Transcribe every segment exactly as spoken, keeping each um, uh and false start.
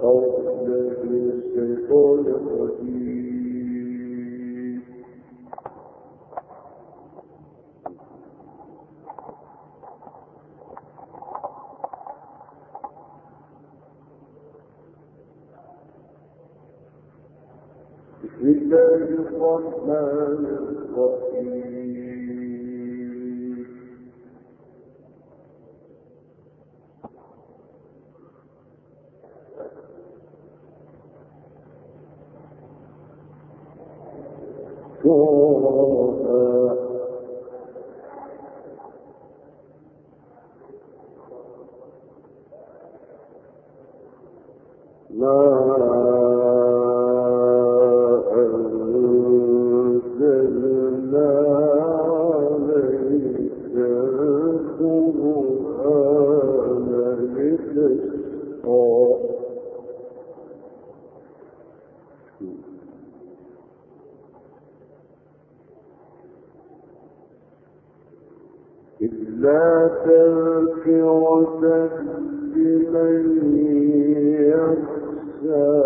إلا تذكرة لمن يخشى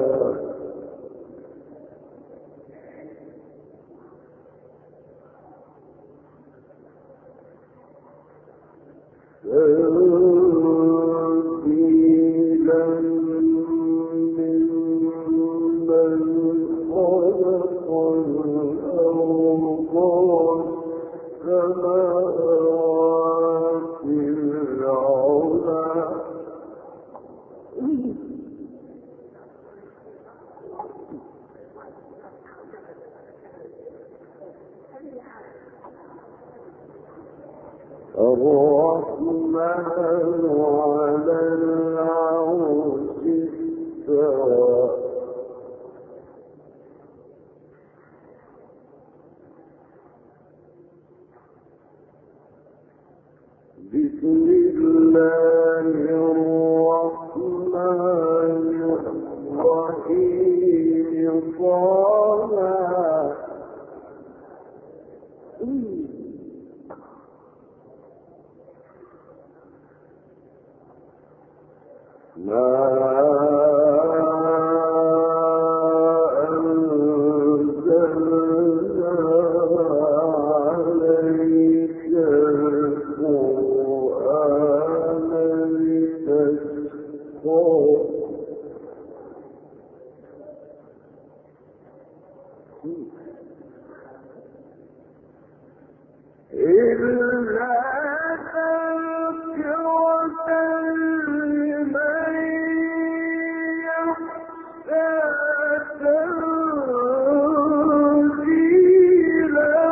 تنزيلا ممن خلق الأرض والسماوات العلى الرحمن على العرش استوى بسم الله الرحمن الرحيم طه ما أنزلنا عليك القرآن لتشقى إلا تذكرة لمن يخشى تنزيلا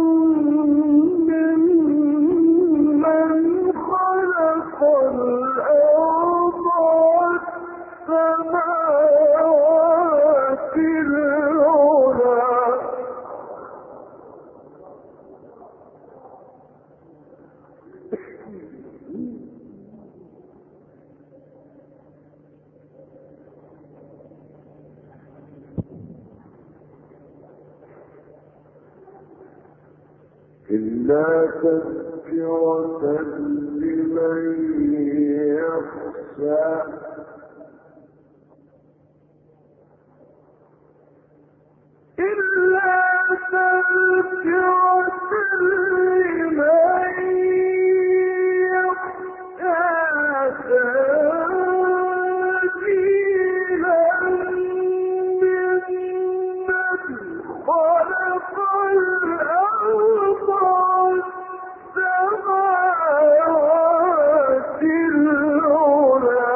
ممن خلق الأرض والسماوات العلى إلا تذكرة لمن يخشى إلا تذكرة لمن يخشى تنزيلا ممن خلق الأرض والسماوات العلى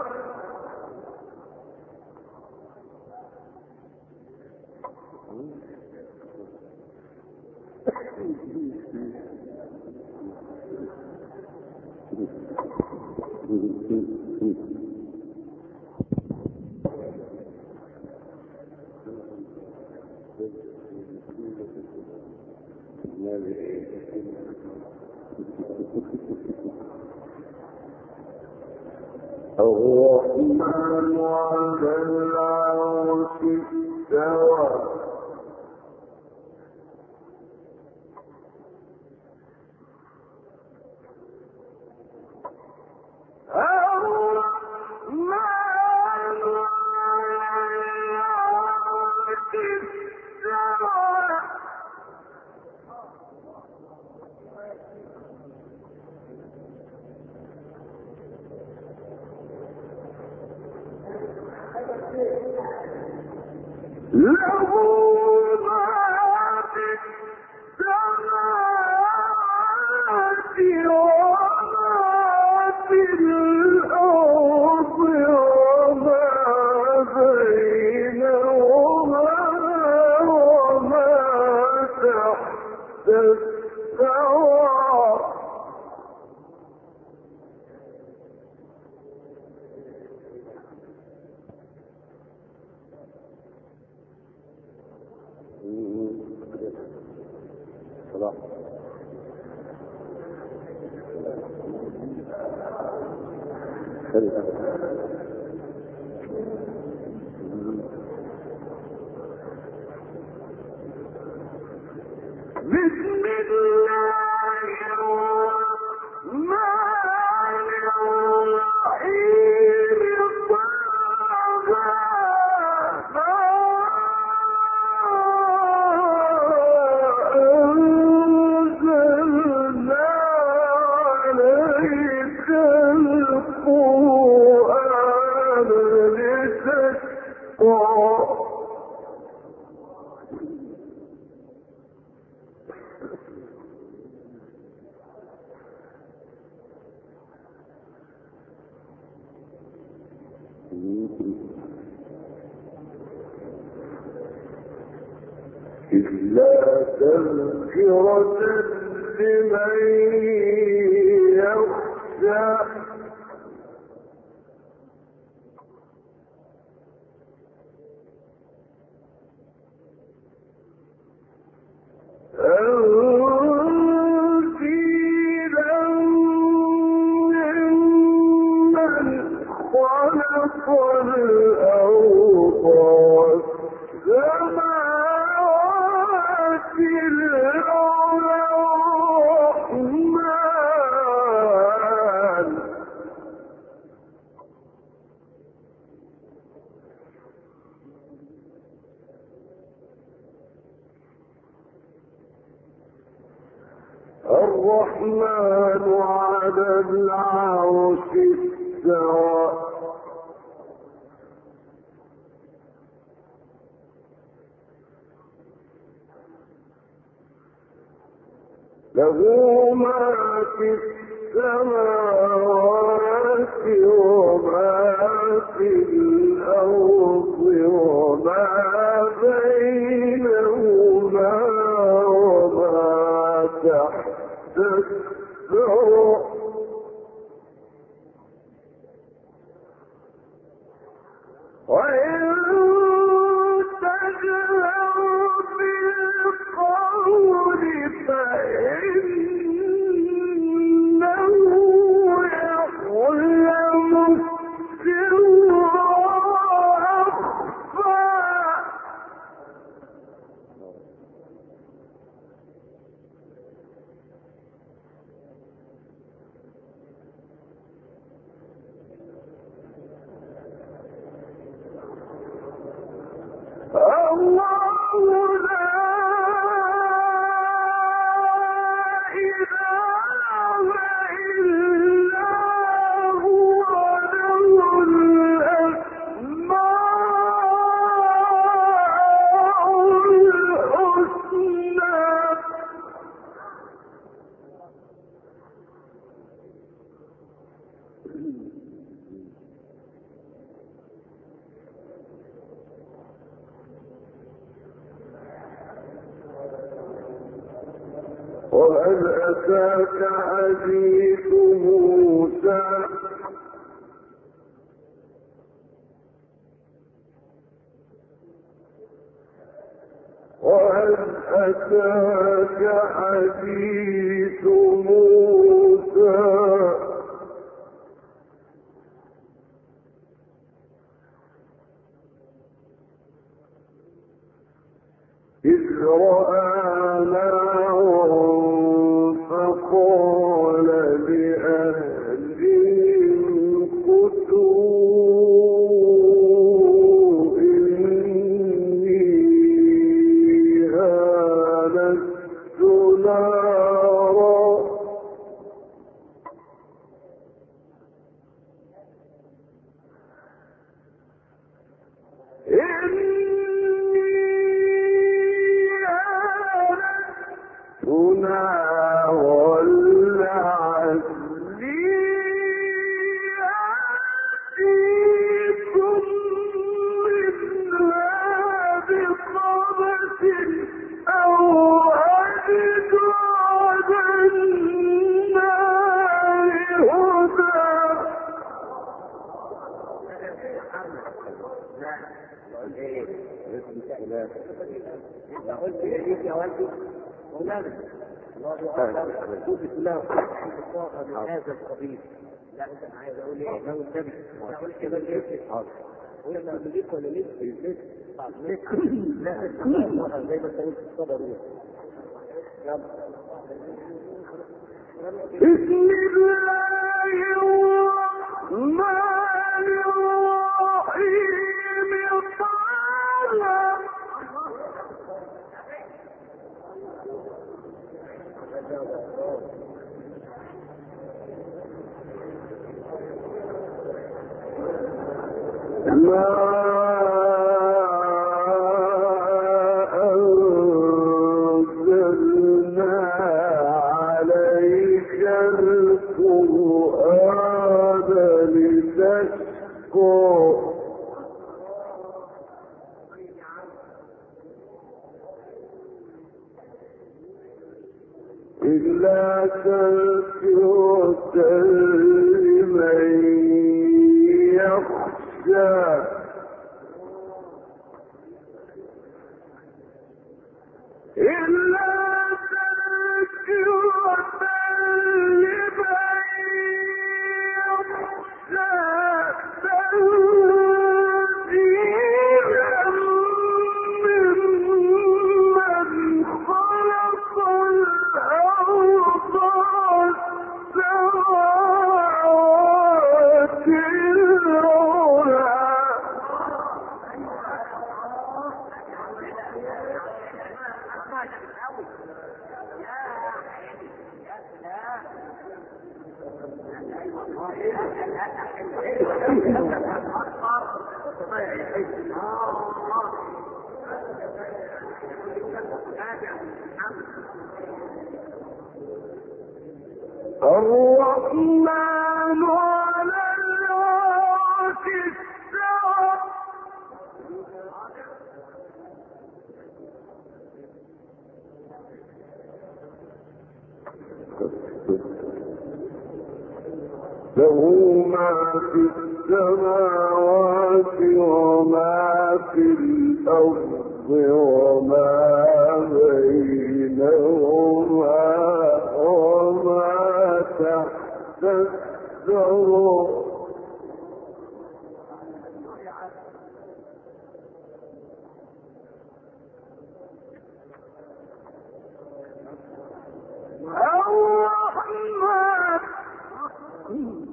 الرحمن على العرش استوى الرحمن له ما في السماوات وما في الأرض وما بينهما وما تحت الثرى. بسم الله الرحمن الرحيم. أنزلنا عليك القرآن لتشقى. إلا تذكرة لمن يخشى. تنزيلا ممن خلق الأرض والسماوات العلى الرحمن. الرحمن على العرش استوى. له ما في السماوات وما في الأرض وما بينهما وما تحت الثرى. وإن تجهر بالقول فإنه يعلم السر وأخفى. الله لا إله إلا هو له الأسماء الحسنى. وهل أتاك حديث موسى. وهل أتاك حديث موسى. إذ رأى نارا فقال لأهلهم كثوا إني آنست نارا. لا قلت ايه؟ لا انت قلت ليك يا والدي مولانا الله اكبر قلت بسم الله الرحمن من هذا القبيل. لا انت عايز اقول ايه؟ لو النبي انا اقول كده ليه؟ حاضر ولا ليك ولا ليك؟ ليك ليك لا زي ما انت قلت الصبر يلا بسم الله الرحمن الرحيم طه ما أنزلنا عليك القرآن لتشقى إلا تذكرة لمن يخشى إلا تذكرة لمن يخشى تنزيلا ممن خلق الأرض والسماوات العلى الرحمن على العرش استوى له ما في السماوات وما في الأرض وما بينهما وما تحت الثرى الرحمن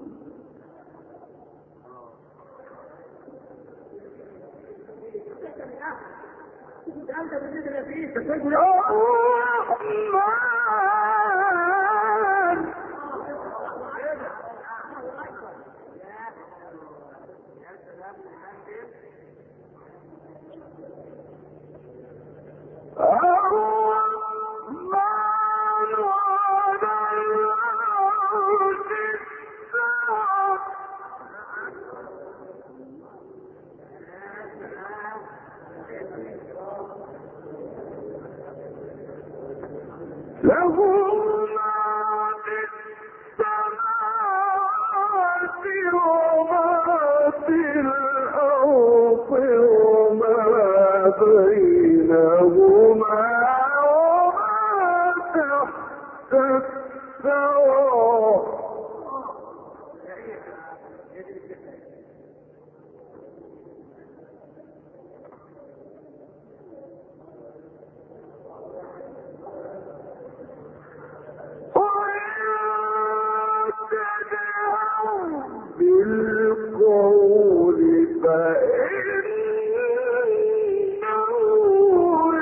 له ما في السماوات وما في الأرض وما بينهما وما تحت الثرى بالقول فإنه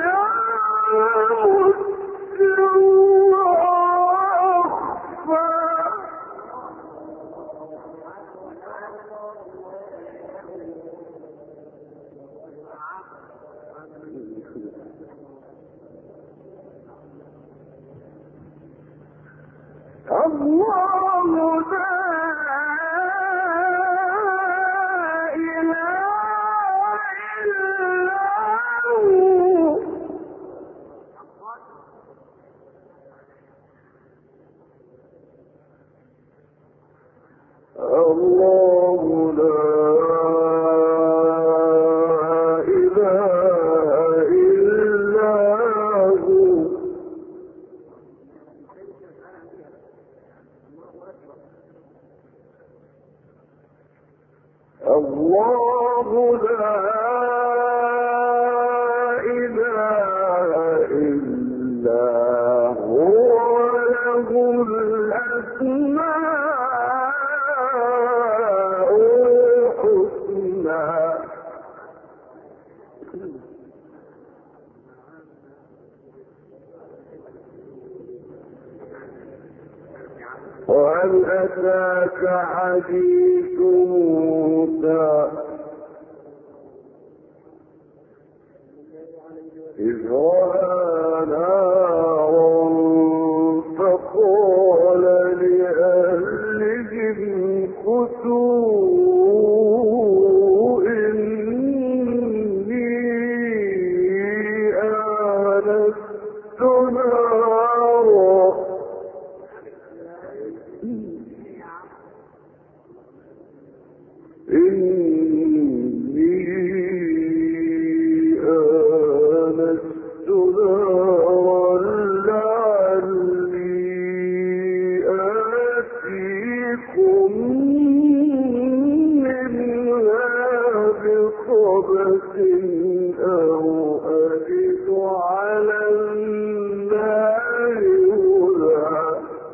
وهل أتاك حديث موسى إذ رأى نارا فقال لأهلهم كثوا إني آنست نارا إني آنست نارا لعلي آتيكم منها بقبس أو أجد على النار هدى.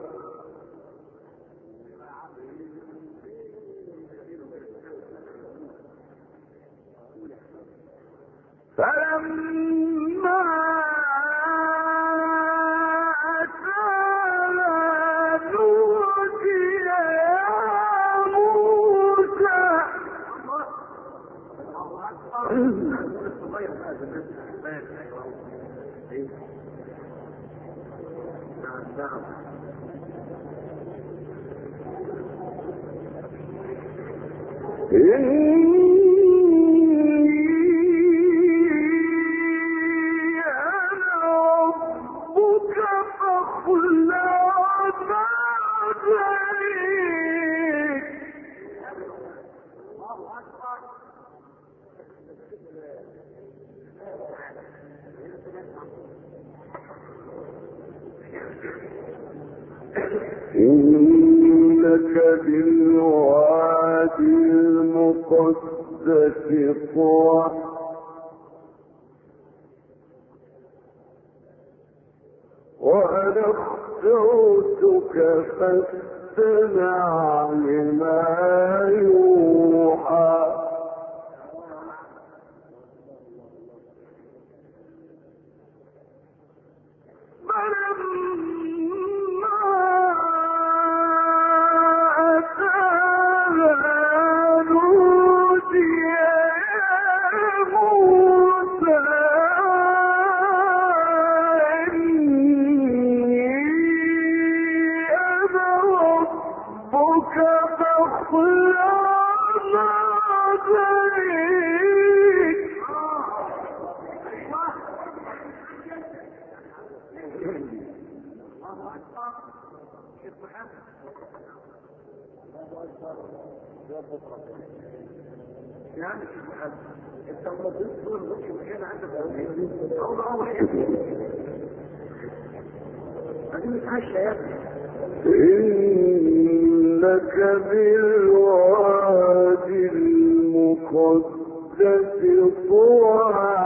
فلما أتاها نودي يا موسى إنك بالوادي المقدس طوى وأنا اخترتك فاستمع لما يوحى. إنك بالوادي المقدس طوى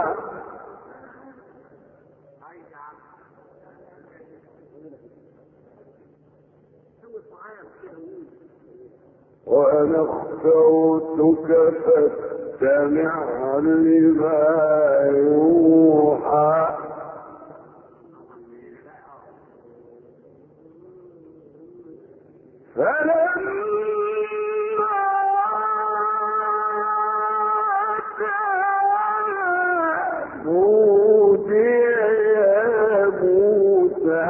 وأنا اخترتك فاستمع لما يوحى. فلما أتاها نودي يا موسى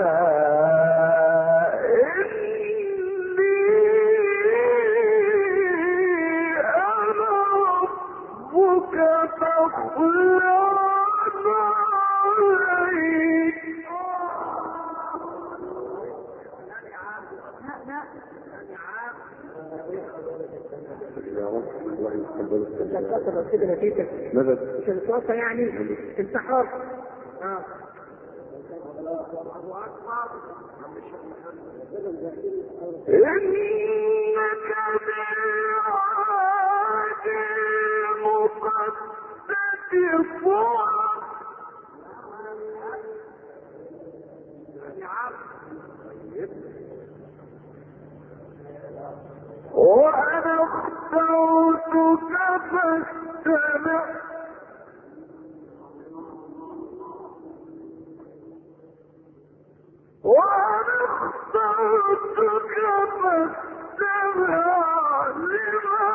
مش الوصفة يعني انتحار. اه إنك بالوادي المقدس طوى وأنا اخترتك فاستمع وأنا اخترتك فاستمع لما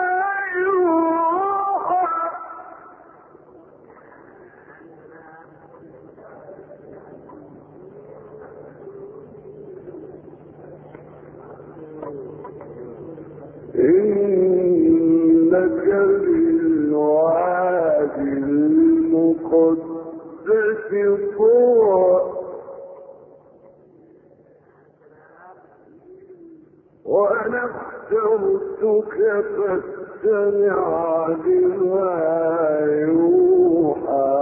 يوحى إنك بالوادي المقدس طوى وأنا اخترتك فاستمع لما يوحى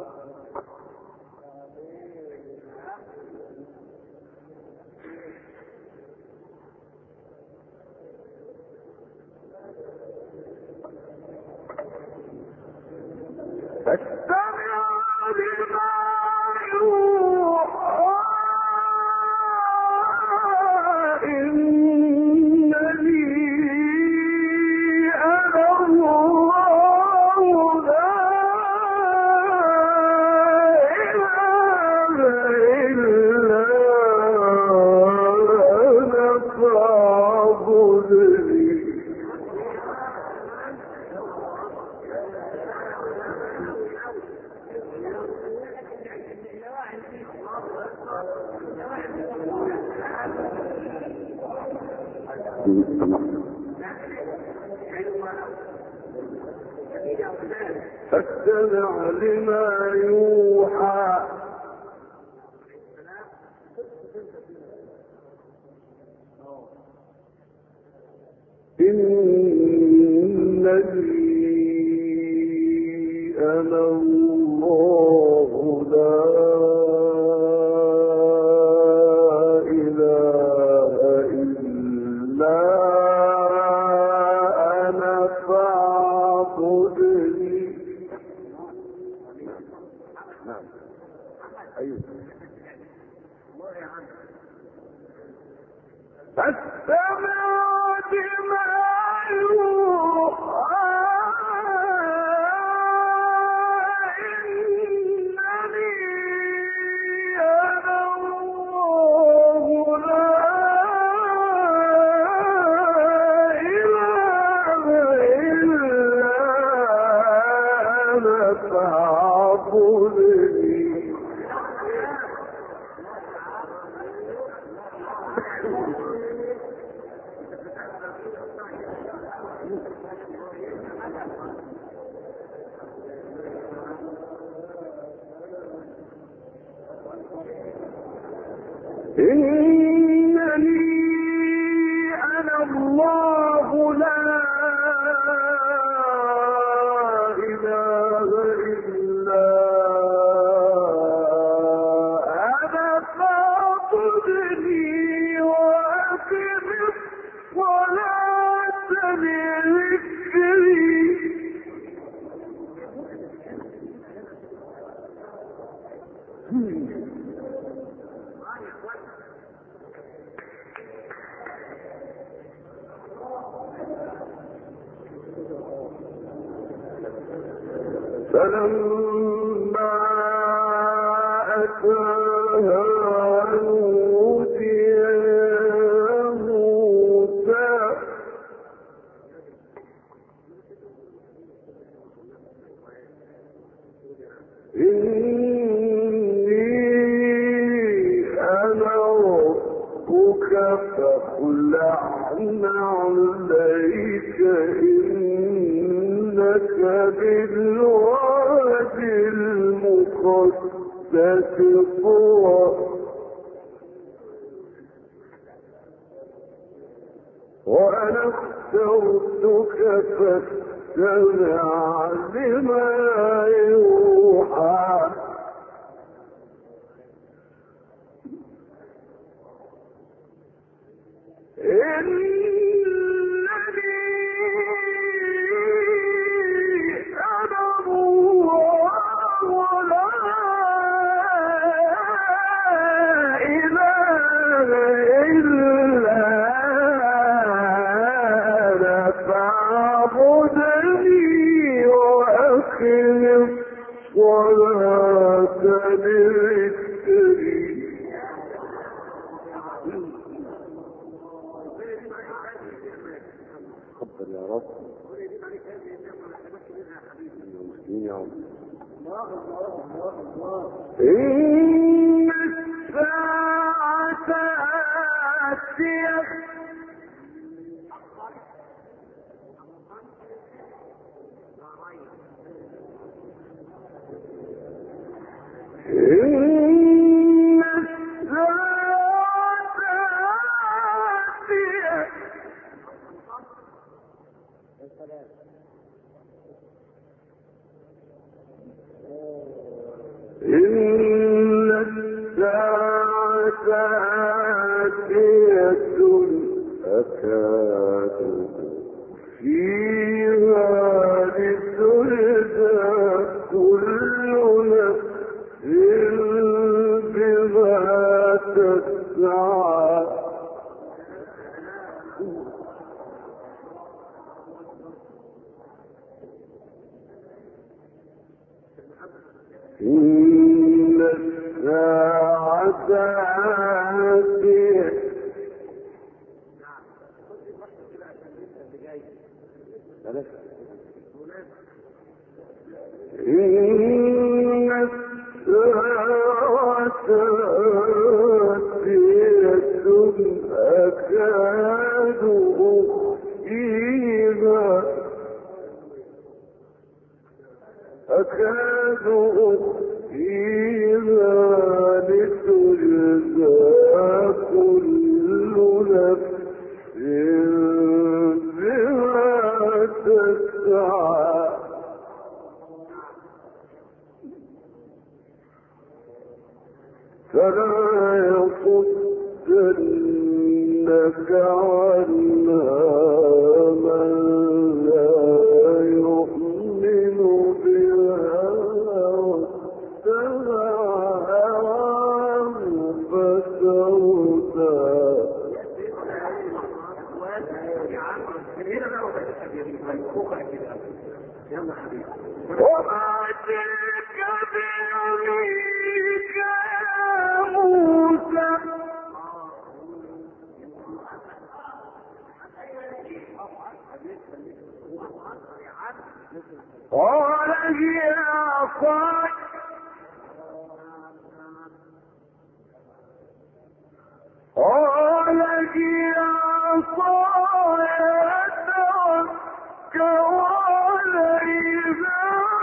فاستمع لما يوحى إنني أنا الله لا إله إلا أنا فاعبدني فاستمع لما يوحى إنني أنا الله لا إله إلا أنا فاعبدني. نعم أيوه فاستمع لما يوحى إنني أنا الله لا إله إلا أنا فاعبدني. إنني أنا الله لا إله إلا أنا فاعبدني وأقم الصلاة لذكري. فلما أتاها نودي يا موسى إني أنا ربك فاخلع عليك إنك بالوادي المقدس طوى وأنا اخترتك فاستمع لما يوحى. فاعبدني الصلاة لذكري. تفضل يا رب. المسلمين يا رب. إن الساعة آتية إن الساعة آتية إن الساعة آتية أكاد فيها لتجزى كل نفس بما تسعى. إن الساعة آتية إن الساعة آتية أكاد أخفيها أكاد أخفيها لتجزى كل نفس بما تسعى. فلا يصدنك عنها من لا يؤمن بها واتبع هواه فتردى. وما تلك بيمينك يا موسى. قال هي عصاي قال هي عصاي أتوكل عليها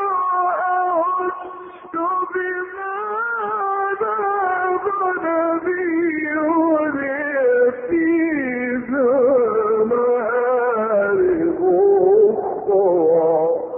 وأهش بما ذهب بي ولي فيها مآرب أخرى.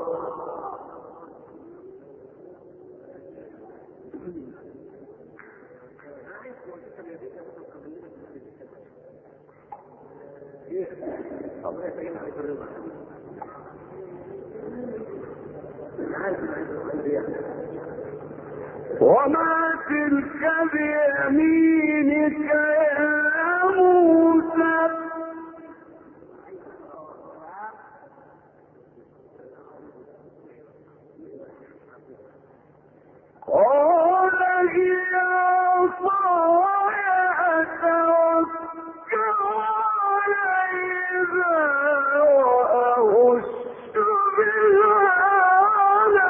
وما تلك بيمينك يا موسى. قال هي عصاي أتوكل عليها وأهش بها على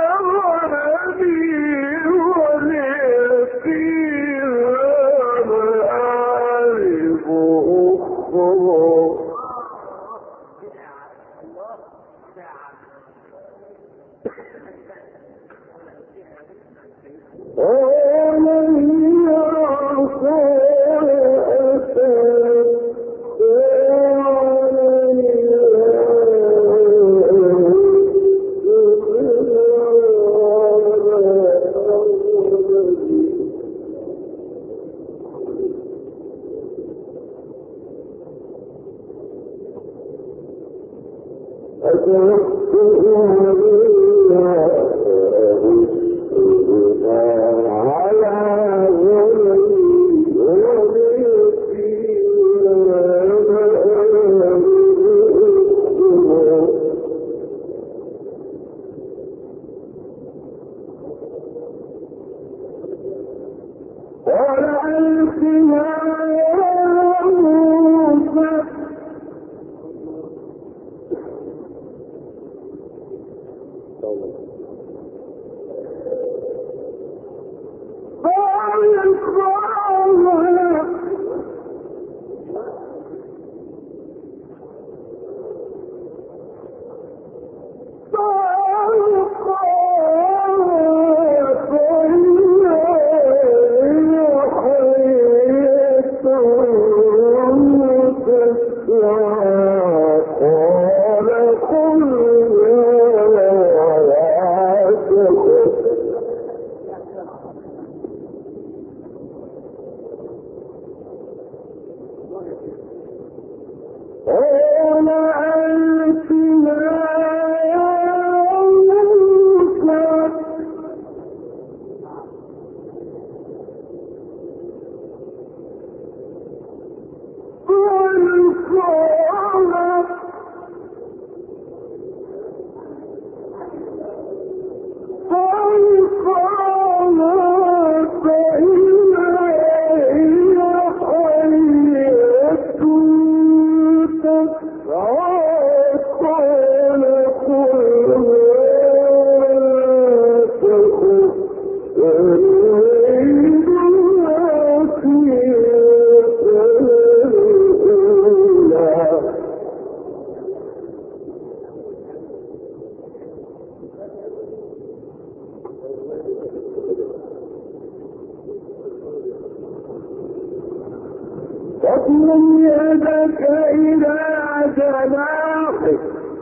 غنمي ولي فيها مآرب أخرى. قال هي عصاي على غنمي واضم يدك إلى جناحك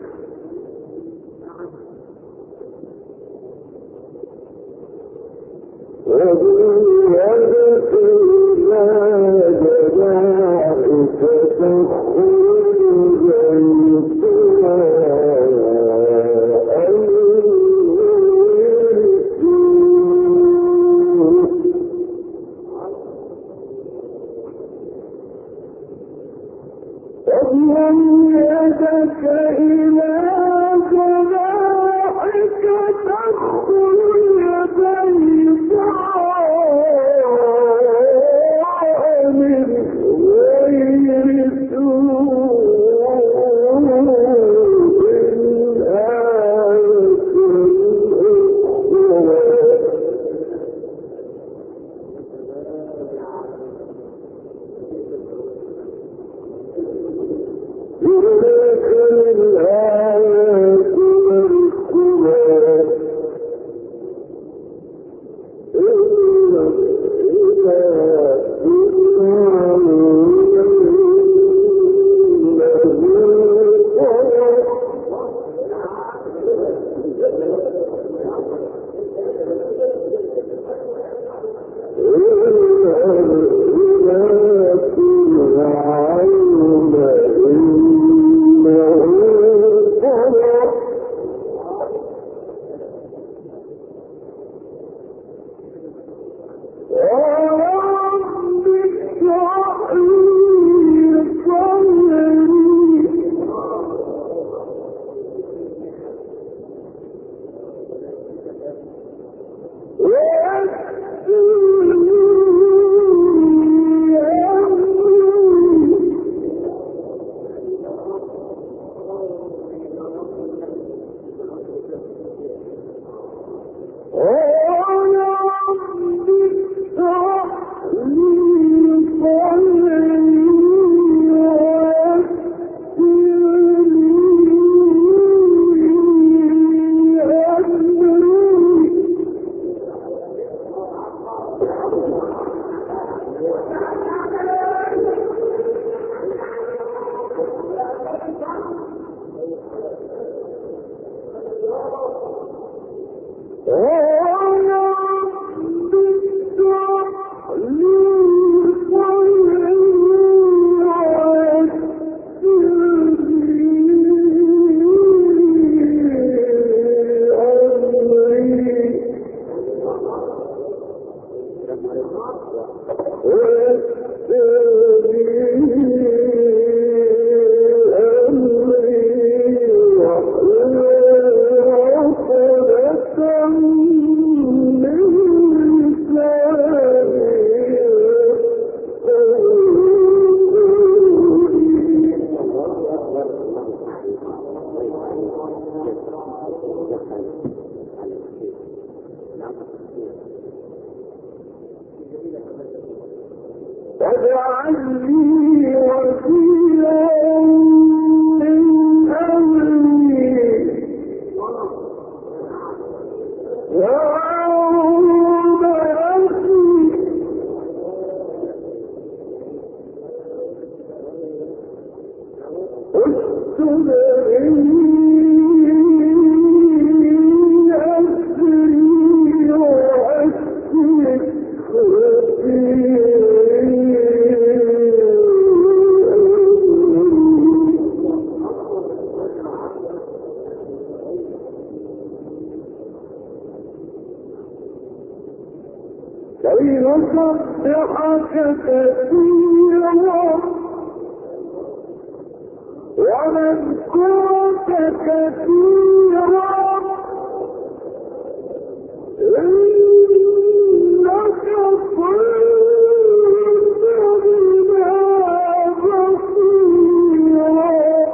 واضم يدك إلى جناحك تخرج واضم يدك إلى جناحك تخرج بيضاء من غير سوء آية تلك الآيات الكبرى أمري كي نسبحك كثيرا ونذكرك كثيرا إنك كنت بنا بصيرا.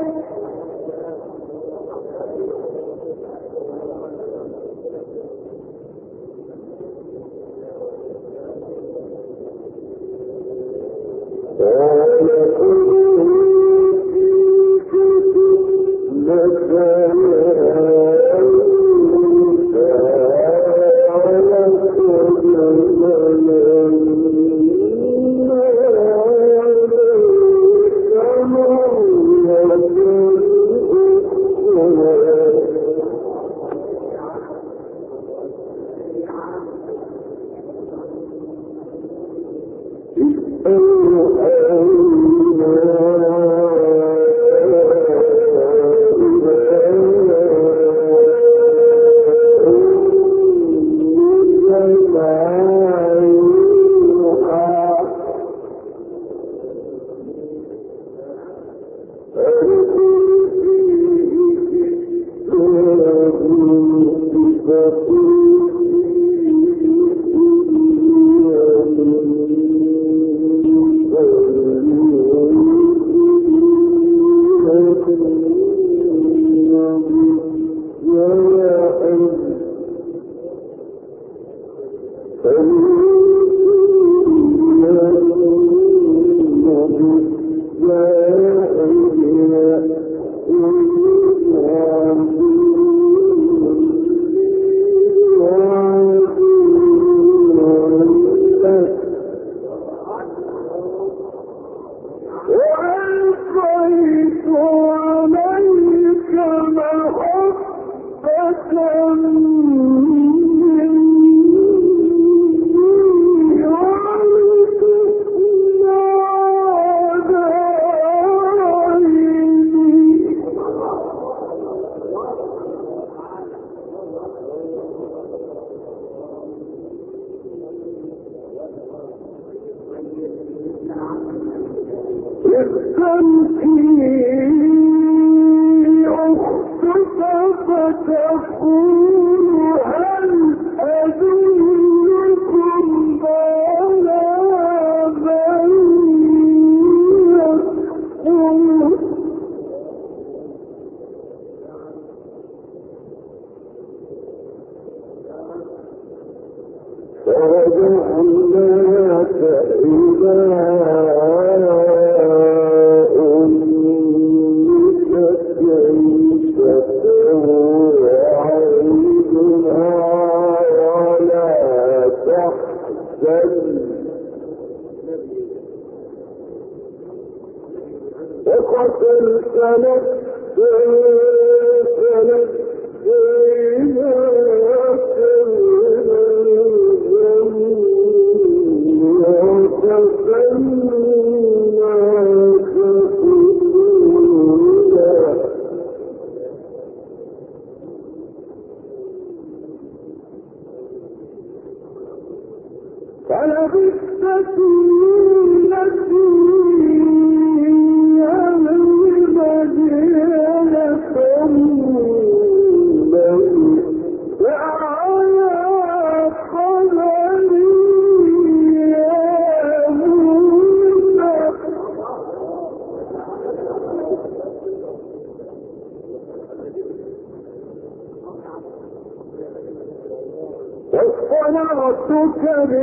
واصطنعتك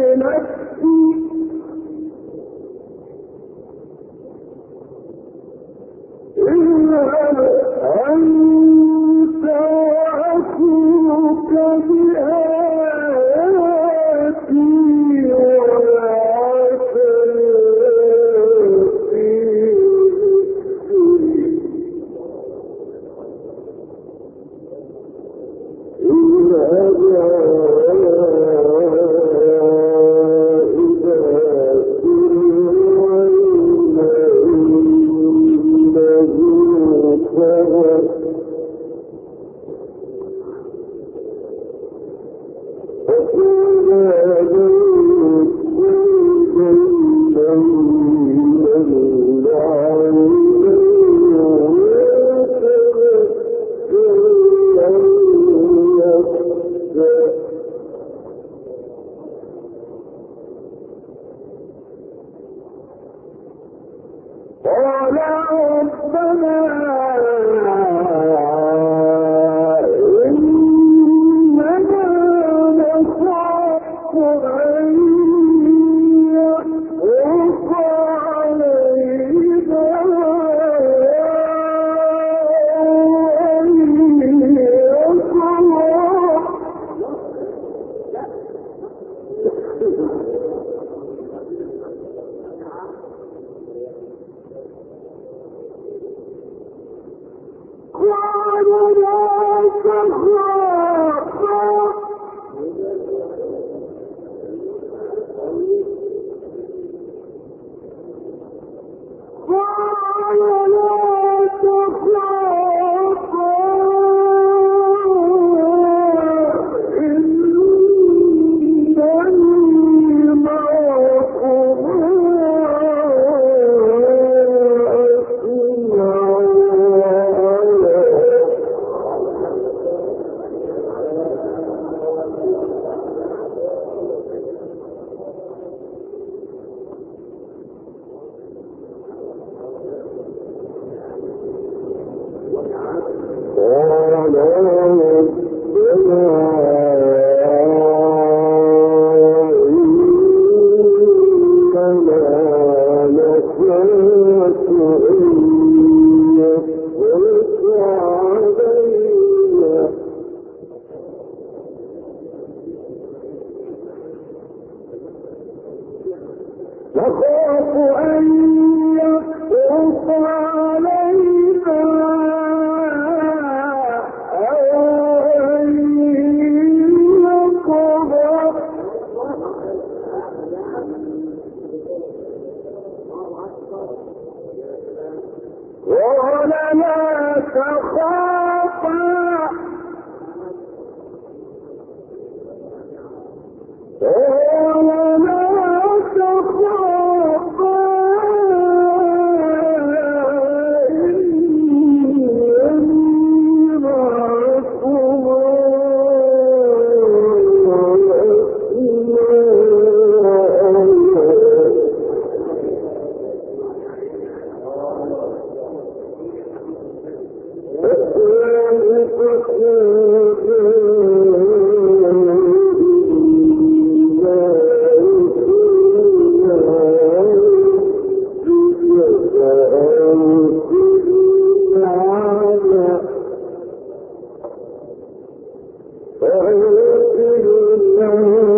بنفسي اذهب أنت وأخوك بها فأرسل الله